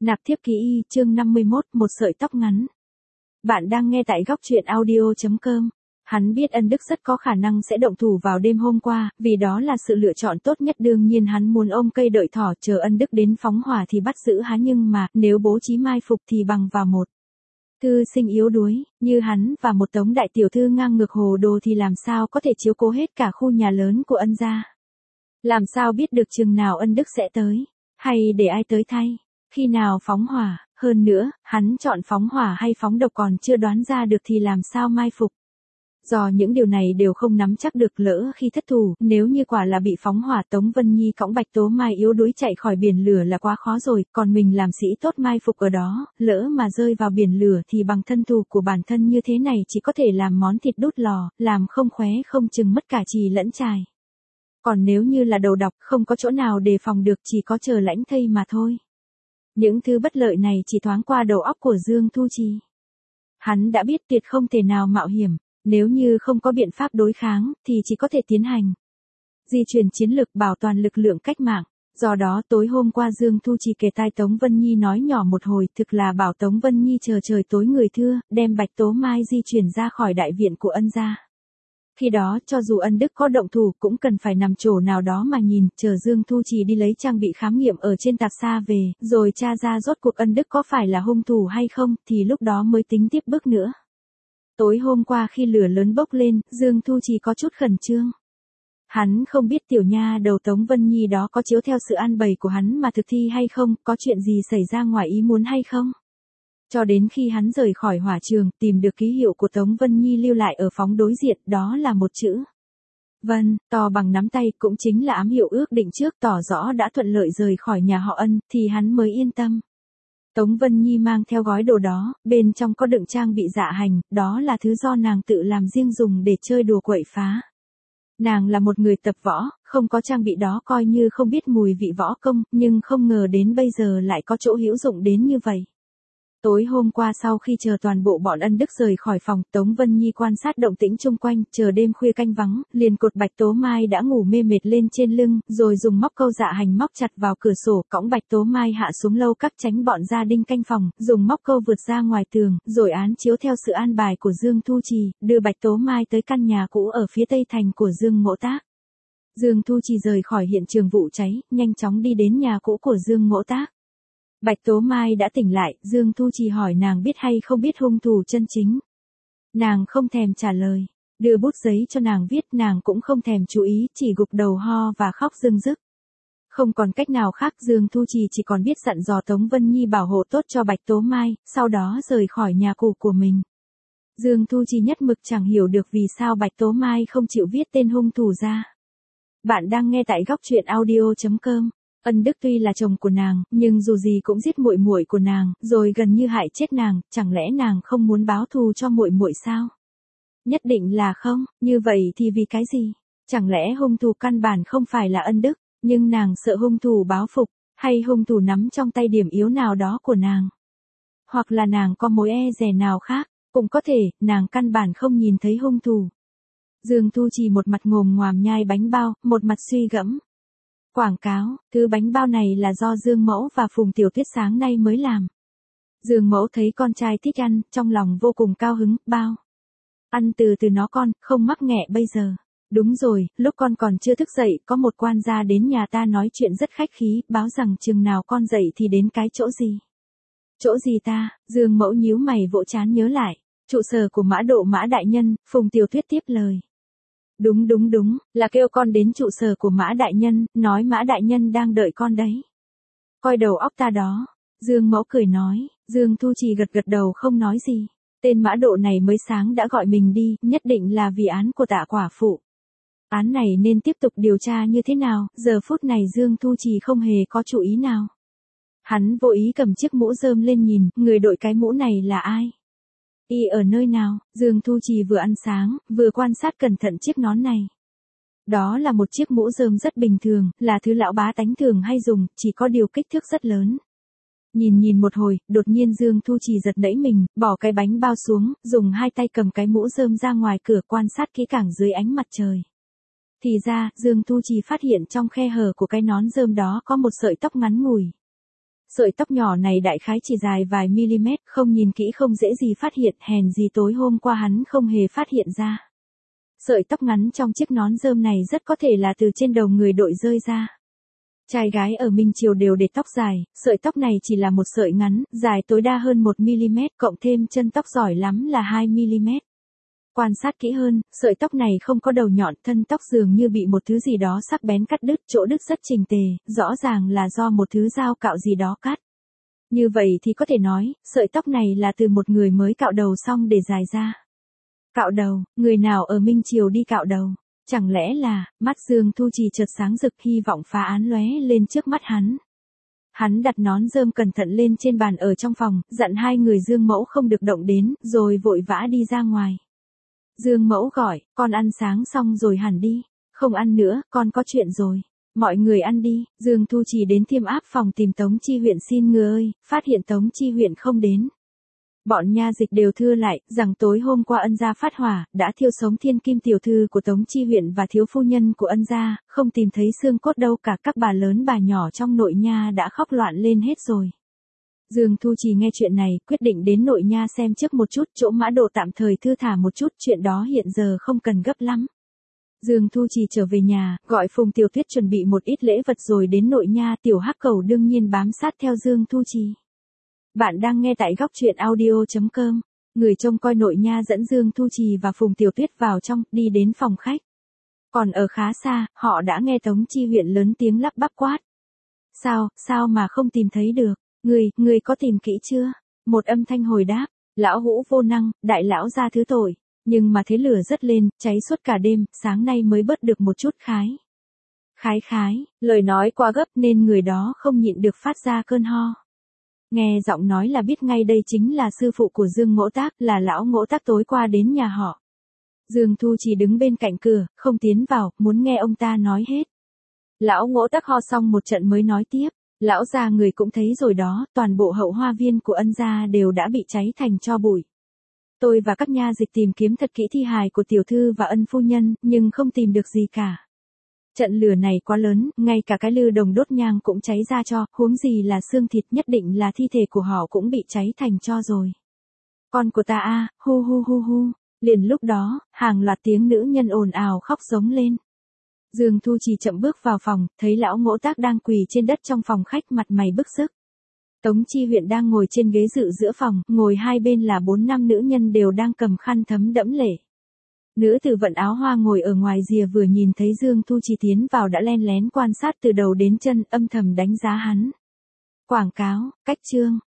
Nạp thiếp ký y, chương 51, một sợi tóc ngắn. Bạn đang nghe tại góc truyện audio.com. Hắn biết Ân Đức rất có khả năng sẽ động thủ vào đêm hôm qua, vì đó là sự lựa chọn tốt nhất. Đương nhiên hắn muốn ôm cây đợi thỏ chờ Ân Đức đến phóng hỏa thì bắt giữ hắn, nhưng mà nếu bố trí mai phục thì bằng vào một thư sinh yếu đuối như hắn và một Tống đại tiểu thư ngang ngược hồ đồ thì làm sao có thể chiếu cố hết cả khu nhà lớn của Ân gia. Làm sao biết được chừng nào Ân Đức sẽ tới, hay để ai tới thay, khi nào phóng hỏa. Hơn nữa, hắn chọn phóng hỏa hay phóng độc còn chưa đoán ra được thì làm sao mai phục. Do những điều này đều không nắm chắc được, lỡ khi thất thủ, nếu như quả là bị phóng hỏa, Tống Vân Nhi cõng Bạch Tố Mai yếu đuối chạy khỏi biển lửa là quá khó rồi, còn mình làm sĩ tốt mai phục ở đó, lỡ mà rơi vào biển lửa thì bằng thân thủ của bản thân như thế này chỉ có thể làm món thịt đút lò, làm không khóe không chừng mất cả chì lẫn chài. Còn nếu như là đầu độc, không có chỗ nào đề phòng được, chỉ có chờ lãnh thây mà thôi. Những thứ bất lợi này chỉ thoáng qua đầu óc của Dương Thu Trì. Hắn đã biết tuyệt không thể nào mạo hiểm, nếu như không có biện pháp đối kháng, thì chỉ có thể tiến hành di chuyển chiến lược, bảo toàn lực lượng cách mạng. Do đó tối hôm qua Dương Thu Trì kể tai Tống Vân Nhi nói nhỏ một hồi, thực là bảo Tống Vân Nhi chờ trời tối người thưa, đem Bạch Tố Mai di chuyển ra khỏi đại viện của Ân gia. Khi đó, cho dù Ân Đức có động thủ cũng cần phải nằm chỗ nào đó mà nhìn, chờ Dương Thu Trì đi lấy trang bị khám nghiệm ở trên tạp xa về, rồi tra ra rốt cuộc Ân Đức có phải là hung thủ hay không, thì lúc đó mới tính tiếp bước nữa. Tối hôm qua khi lửa lớn bốc lên, Dương Thu Trì có chút khẩn trương. Hắn không biết tiểu nha đầu Tống Vân Nhi đó có chiếu theo sự an bày của hắn mà thực thi hay không, có chuyện gì xảy ra ngoài ý muốn hay không. Cho đến khi hắn rời khỏi hỏa trường, tìm được ký hiệu của Tống Vân Nhi lưu lại ở phóng đối diện, đó là một chữ Vân, to bằng nắm tay, cũng chính là ám hiệu ước định trước, tỏ rõ đã thuận lợi rời khỏi nhà họ Ân, thì hắn mới yên tâm. Tống Vân Nhi mang theo gói đồ đó, bên trong có đựng trang bị dạ hành, đó là thứ do nàng tự làm riêng dùng để chơi đùa quậy phá. Nàng là một người tập võ, không có trang bị đó coi như không biết mùi vị võ công, nhưng không ngờ đến bây giờ lại có chỗ hữu dụng đến như vậy. Tối hôm qua sau khi chờ toàn bộ bọn Ân Đức rời khỏi phòng, Tống Vân Nhi quan sát động tĩnh chung quanh, chờ đêm khuya canh vắng, liền cột Bạch Tố Mai đã ngủ mê mệt lên trên lưng, rồi dùng móc câu dạ hành móc chặt vào cửa sổ, cõng Bạch Tố Mai hạ xuống lâu các tránh bọn gia đinh canh phòng, dùng móc câu vượt ra ngoài tường, rồi án chiếu theo sự an bài của Dương Thu Trì, đưa Bạch Tố Mai tới căn nhà cũ ở phía tây thành của Dương Ngỗ Tác. Dương Thu Trì rời khỏi hiện trường vụ cháy, nhanh chóng đi đến nhà cũ của Dương Ngỗ Tác. Bạch Tố Mai đã tỉnh lại, Dương Thu Trì hỏi nàng biết hay không biết hung thủ chân chính. Nàng không thèm trả lời, đưa bút giấy cho nàng viết, nàng cũng không thèm chú ý, chỉ gục đầu ho và khóc rưng rức. Không còn cách nào khác, Dương Thu Trì chỉ còn biết dặn dò Tống Vân Nhi bảo hộ tốt cho Bạch Tố Mai, sau đó rời khỏi nhà cũ của mình. Dương Thu Trì nhất mực chẳng hiểu được vì sao Bạch Tố Mai không chịu viết tên hung thủ ra. Bạn đang nghe tại góc truyện audio.com. Ân Đức tuy là chồng của nàng, nhưng dù gì cũng giết muội muội của nàng, rồi gần như hại chết nàng, chẳng lẽ nàng không muốn báo thù cho muội muội sao? Nhất định là không, như vậy thì vì cái gì? Chẳng lẽ hung thủ căn bản không phải là Ân Đức, nhưng nàng sợ hung thủ báo phục, hay hung thủ nắm trong tay điểm yếu nào đó của nàng? Hoặc là nàng có mối e dè nào khác, cũng có thể, nàng căn bản không nhìn thấy hung thủ. Dương Thu Trì một mặt ngồm ngoàm nhai bánh bao, một mặt suy gẫm. Quảng cáo, thứ bánh bao này là do Dương Mẫu và Phùng Tiểu Tuyết sáng nay mới làm. Dương Mẫu thấy con trai thích ăn, trong lòng vô cùng cao hứng, bao. Ăn từ từ nó con, không mắc nghẹ bây giờ. Đúng rồi, lúc con còn chưa thức dậy, có một quan gia đến nhà ta nói chuyện rất khách khí, báo rằng chừng nào con dậy thì đến cái chỗ gì. Chỗ gì ta? Dương Mẫu nhíu mày vỗ trán nhớ lại. Trụ sở của Mã Độ Mã Đại Nhân, Phùng Tiểu Tuyết tiếp lời. Đúng, là kêu con đến trụ sở của Mã Đại Nhân, nói Mã Đại Nhân đang đợi con đấy. Coi đầu óc ta đó. Dương Mẫu cười nói, Dương Thu Trì gật đầu không nói gì. Tên Mã Độ này mới sáng đã gọi mình đi, nhất định là vì án của Tạ quả phụ. Án này nên tiếp tục điều tra như thế nào, giờ phút này Dương Thu Trì không hề có chủ ý nào. Hắn vô ý cầm chiếc mũ rơm lên nhìn, người đội cái mũ này là ai? Y ở nơi nào? Dương Thu Trì vừa ăn sáng, vừa quan sát cẩn thận chiếc nón này. Đó là một chiếc mũ rơm rất bình thường, là thứ lão bá tánh thường hay dùng, chỉ có điều kích thước rất lớn. Nhìn một hồi, đột nhiên Dương Thu Trì giật nảy mình, bỏ cái bánh bao xuống, dùng hai tay cầm cái mũ rơm ra ngoài cửa quan sát kỹ càng dưới ánh mặt trời. Thì ra, Dương Thu Trì phát hiện trong khe hở của cái nón rơm đó có một sợi tóc ngắn ngủi. Sợi tóc nhỏ này đại khái chỉ dài vài mm, không nhìn kỹ không dễ gì phát hiện, hèn gì tối hôm qua hắn không hề phát hiện ra. Sợi tóc ngắn trong chiếc nón rơm này rất có thể là từ trên đầu người đội rơi ra. Trai gái ở Minh Triều đều để tóc dài, sợi tóc này chỉ là một sợi ngắn, dài tối đa hơn 1 mm, cộng thêm chân tóc giỏi lắm là 2 mm. Quan sát kỹ hơn, sợi tóc này không có đầu nhọn, thân tóc dường như bị một thứ gì đó sắc bén cắt đứt, chỗ đứt rất chỉnh tề, rõ ràng là do một thứ dao cạo gì đó cắt. Như vậy thì có thể nói, sợi tóc này là từ một người mới cạo đầu xong để dài ra. Cạo đầu, người nào ở Minh Triều đi cạo đầu? Chẳng lẽ là, mắt Dương Thu Trì chợt sáng rực, hy vọng phá án lóe lên trước mắt hắn. Hắn đặt nón rơm cẩn thận lên trên bàn ở trong phòng, dặn hai người Dương Mẫu không được động đến, rồi vội vã đi ra ngoài. Dương Mẫu gọi, con ăn sáng xong rồi hẳn đi. Không ăn nữa, con có chuyện rồi. Mọi người ăn đi. Dương Thu Trì đến Thiêm Áp phòng tìm Tống Chi Huyện xin người ơi, phát hiện Tống Chi Huyện không đến. Bọn nha dịch đều thưa lại, rằng tối hôm qua ân gia phát hỏa, đã thiêu sống thiên kim tiểu thư của Tống Chi Huyện và thiếu phu nhân của ân gia, không tìm thấy xương cốt đâu cả, các bà lớn bà nhỏ trong nội nha đã khóc loạn lên hết rồi. Dương Thu Trì nghe chuyện này, quyết định đến nội nha xem trước một chút, chỗ Mã Độ tạm thời thư thả một chút, chuyện đó hiện giờ không cần gấp lắm. Dương Thu Trì trở về nhà, gọi Phùng Tiểu Tuyết chuẩn bị một ít lễ vật rồi đến nội nha, Tiểu Hắc Cẩu đương nhiên bám sát theo Dương Thu Trì. Bạn đang nghe tại góc truyện audio.com. Người trông coi nội nha dẫn Dương Thu Trì và Phùng Tiểu Tuyết vào trong, đi đến phòng khách. Còn ở khá xa, họ đã nghe Tống Chi Huyện lớn tiếng lắp bắp quát. Sao mà không tìm thấy được? Người có tìm kỹ chưa? Một âm thanh hồi đáp, lão hũ vô năng, đại lão ra thứ tội. Nhưng mà thế lửa rất lên, cháy suốt cả đêm, sáng nay mới bớt được một chút khái. Khái, lời nói quá gấp nên người đó không nhịn được phát ra cơn ho. Nghe giọng nói là biết ngay đây chính là sư phụ của Dương Ngỗ Tác, là lão Ngỗ Tác tối qua đến nhà họ. Dương Thu Trì đứng bên cạnh cửa, không tiến vào, muốn nghe ông ta nói hết. Lão Ngỗ Tác ho xong một trận mới nói tiếp, lão gia người cũng thấy rồi đó, toàn bộ hậu hoa viên của ân gia đều đã bị cháy thành tro bụi. Tôi và các nha dịch tìm kiếm thật kỹ thi hài của tiểu thư và ân phu nhân, nhưng không tìm được gì cả. Trận lửa này quá lớn, ngay cả cái lư đồng đốt nhang cũng cháy ra tro, huống gì là xương thịt, nhất định là thi thể của họ cũng bị cháy thành tro rồi. Con của ta a, hu. Liền lúc đó, hàng loạt tiếng nữ nhân ồn ào khóc giống lên. Dương Thu Trì chậm bước vào phòng, thấy lão Ngỗ Tác đang quỳ trên đất trong phòng khách, mặt mày bức xức. Tống Chi Huyện đang ngồi trên ghế dự giữa phòng, ngồi hai bên là 4-5 nữ nhân đều đang cầm khăn thấm đẫm lệ. Nữ tử vận áo hoa ngồi ở ngoài rìa vừa nhìn thấy Dương Thu Trì tiến vào đã len lén quan sát từ đầu đến chân, âm thầm đánh giá hắn. Quảng cáo, cách chương,